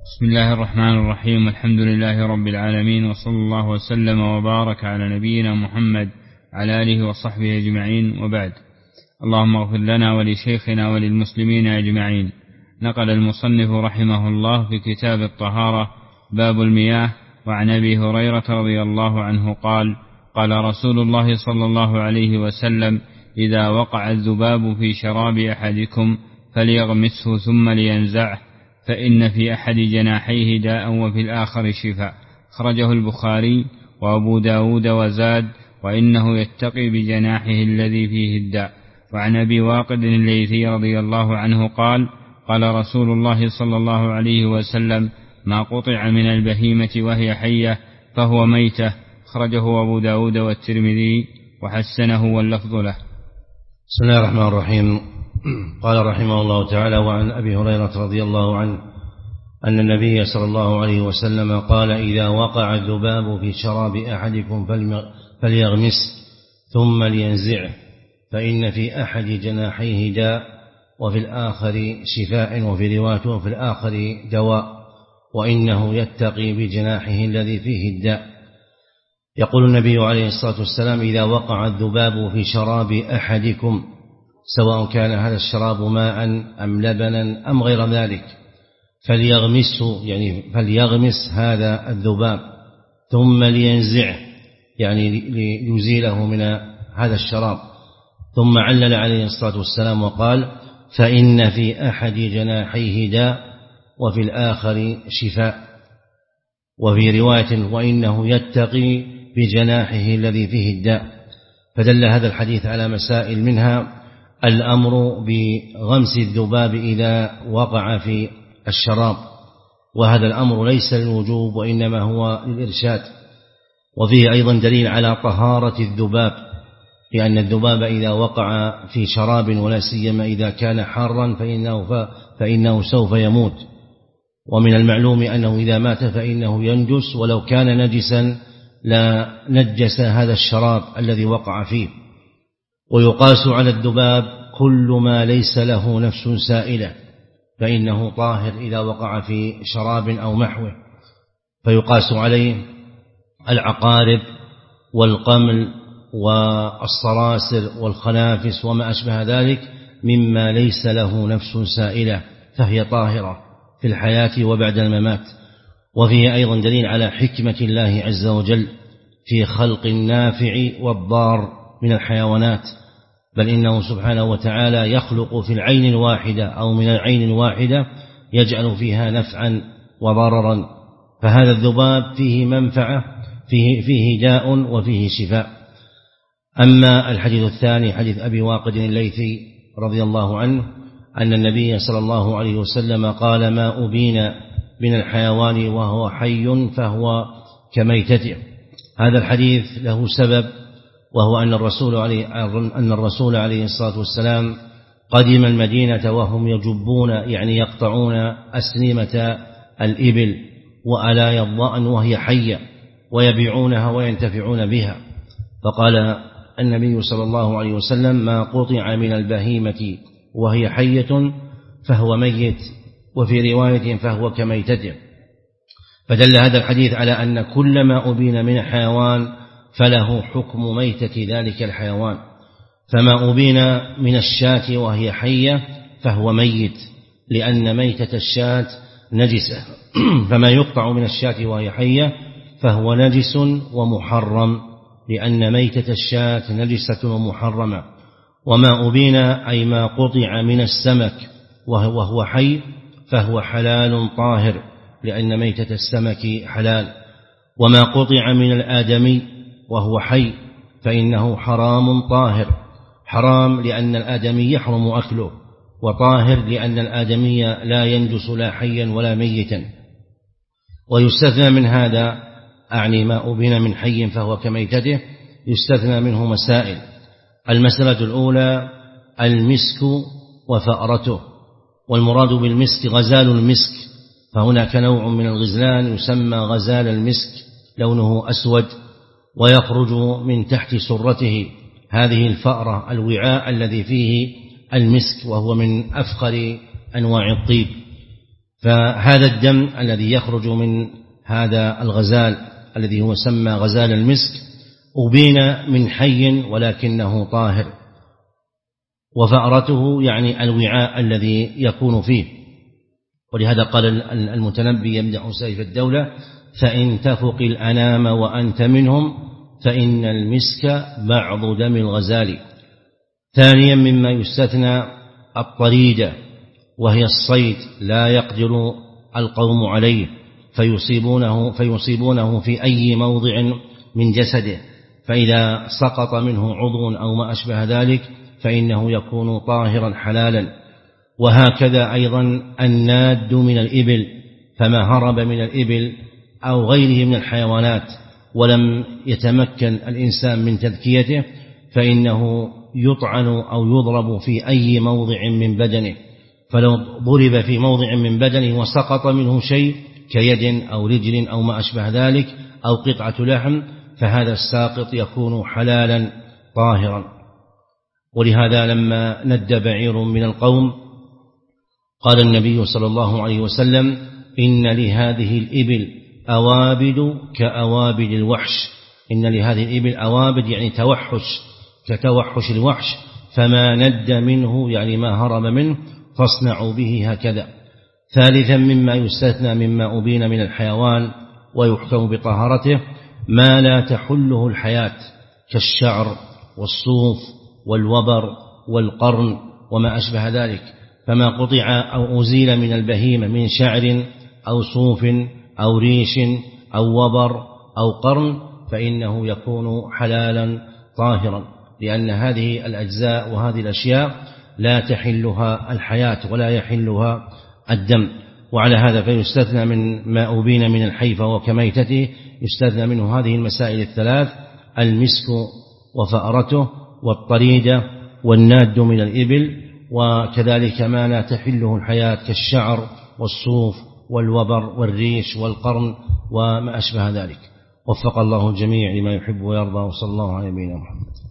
بسم الله الرحمن الرحيم. الحمد لله رب العالمين، وصلى الله وسلم وبارك على نبينا محمد على آله وصحبه أجمعين، وبعد. اللهم اغفر لنا ولشيخنا وللمسلمين أجمعين. نقل المصنف رحمه الله في كتاب الطهارة باب المياه، وعن أبي هريرة رضي الله عنه قال: قال رسول الله صلى الله عليه وسلم: إذا وقع الذباب في شراب أحدكم فليغمسه ثم لينزعه، فإن في أحد جناحيه داء وفي الآخر شفاء. خرجه البخاري وأبو داود وزاد: وإنه يتقي بجناحه الذي فيه الداء. وعن أبي واقد الليثي رضي الله عنه قال: قال رسول الله صلى الله عليه وسلم: ما قطع من البهيمة وهي حية فهو ميتة. خرجه أبو داود والترمذي وحسنه واللفظ له. بسم الله الرحمن الرحيم. قال رحمه الله تعالى: وعن أبي هريرة رضي الله عنه أن النبي صلى الله عليه وسلم قال: إذا وقع الذباب في شراب أحدكم فليغمس ثم لينزعه، فإن في أحد جناحيه داء وفي الآخر شفاء، وفي رواية في الآخر دواء، وإنه يتقي بجناحه الذي فيه الداء. يقول النبي عليه الصلاة والسلام: إذا وقع الذباب في شراب أحدكم، سواء كان هذا الشراب ماء أم لبنا أم غير ذلك، فليغمسه، يعني فليغمس هذا الذباب، ثم لينزعه، يعني ليزيله من هذا الشراب. ثم علل عليه الصلاة والسلام وقال: فإن في أحد جناحيه داء وفي الآخر شفاء، وفي رواية: وإنه يتقي بجناحه الذي فيه الداء. فدل هذا الحديث على مسائل، منها الأمر بغمس الذباب إذا وقع في الشراب، وهذا الأمر ليس للوجوب وإنما هو للإرشاد. وفيه أيضا دليل على طهارة الذباب، لأن الذباب إذا وقع في شراب، ولا سيما إذا كان حارا، فإنه سوف يموت. ومن المعلوم أنه إذا مات فإنه ينجس، ولو كان نجسا لا نجس هذا الشراب الذي وقع فيه. ويقاس على الذباب كل ما ليس له نفس سائلة، فإنه طاهر إذا وقع في شراب أو محوه. فيقاس عليه العقارب والقمل والصراصر والخنافس وما أشبه ذلك مما ليس له نفس سائلة، فهي طاهرة في الحياة وبعد الممات. وفيه أيضا دليل على حكمة الله عز وجل في خلق النافع والضار من الحيوانات، بل إنه سبحانه وتعالى يخلق في العين الواحدة أو من العين الواحدة يجعل فيها نفعا وضررا. فهذا الذباب فيه منفعة، فيه داء وفيه شفاء. أما الحديث الثاني، حديث أبي واقد الليثي رضي الله عنه أن النبي صلى الله عليه وسلم قال: ما أبين من الحيوان وهو حي فهو كميتته. هذا الحديث له سبب، وهو أن الرسول عليه الصلاة والسلام قدم المدينة وهم يجبون، يعني يقطعون أسنمة الإبل وألايا الضأن وهي حية، ويبيعونها وينتفعون بها. فقال النبي صلى الله عليه وسلم: ما قطع من البهيمة وهي حية فهو ميت، وفي رواية فهو كميتته. فدل هذا الحديث على أن كل ما أبين من الحيوان فله حكم ميتة ذلك الحيوان. فما أبين من الشاة وهي حية فهو ميت، لأن ميتة الشاة نجسة. فما يقطع من الشاة وهي حية فهو نجس ومحرم، لأن ميتة الشاة نجسة ومحرمة. وما أبين أي ما قطع من السمك وهو حي فهو حلال طاهر، لأن ميتة السمك حلال. وما قطع من الآدمي وهو حي فإنه حرام طاهر، حرام لأن الآدمي يحرم أكله، وطاهر لأن الآدمي لا ينجس لا حيا ولا ميتا. ويستثنى من هذا، أعني ما أبين من حي فهو كميتته، يستثنى منه مسائل. المسألة الأولى المسك وفأرته، والمراد بالمسك غزال المسك، فهناك نوع من الغزلان يسمى غزال المسك، لونه أسود ويخرج من تحت سرته هذه الفأرة، الوعاء الذي فيه المسك، وهو من أفخر أنواع الطيب. فهذا الدم الذي يخرج من هذا الغزال الذي هو سمى غزال المسك أبين من حي ولكنه طاهر، وفأرته يعني الوعاء الذي يكون فيه. ولهذا قال المتنبي يمدح سيف الدولة: فإن تفق الأنام وأنت منهم فإن المسك بعض دم الغزال. ثانيا مما يستثنى الطريدة، وهي الصيد لا يقدر القوم عليه فيصيبونه في أي موضع من جسده، فإذا سقط منه عضو أو ما أشبه ذلك فإنه يكون طاهرا حلالا. وهكذا أيضا الناد من الإبل، فما هرب من الإبل أو غيره من الحيوانات ولم يتمكن الإنسان من تذكيته فإنه يطعن أو يضرب في أي موضع من بدنه، فلو ضرب في موضع من بدنه وسقط منه شيء كيد أو رجل أو ما أشبه ذلك أو قطعة لحم فهذا الساقط يكون حلالا طاهرا. ولهذا لما ند بعير من القوم قال النبي صلى الله عليه وسلم: إن لهذه الإبل أوابد كأوابد الوحش. إن لهذه الإبل أوابد يعني توحش كتوحش الوحش، فما ند منه يعني ما هرب منه فاصنعوا به هكذا. ثالثا مما يستثنى مما أبين من الحيوان ويحكم بطهارته ما لا تحله الحياة كالشعر والصوف والوبر والقرن وما أشبه ذلك، فما قطع أو أزيل من البهيمة من شعر أو صوف أو ريش أو وبر أو قرن فإنه يكون حلالا طاهرا، لأن هذه الأجزاء وهذه الأشياء لا تحلها الحياة ولا يحلها الدم. وعلى هذا فيستثنى من ما أبين من الحي فهو كميتته، يستثنى منه هذه المسائل الثلاث: المسك وفأرته والطريدة والناد من الإبل، وكذلك ما لا تحله الحياة كالشعر والصوف والوبر والريش والقرن وما أشبه ذلك. وفق الله الجميع لما يحب ويرضى، وصلى الله على نبينا محمد.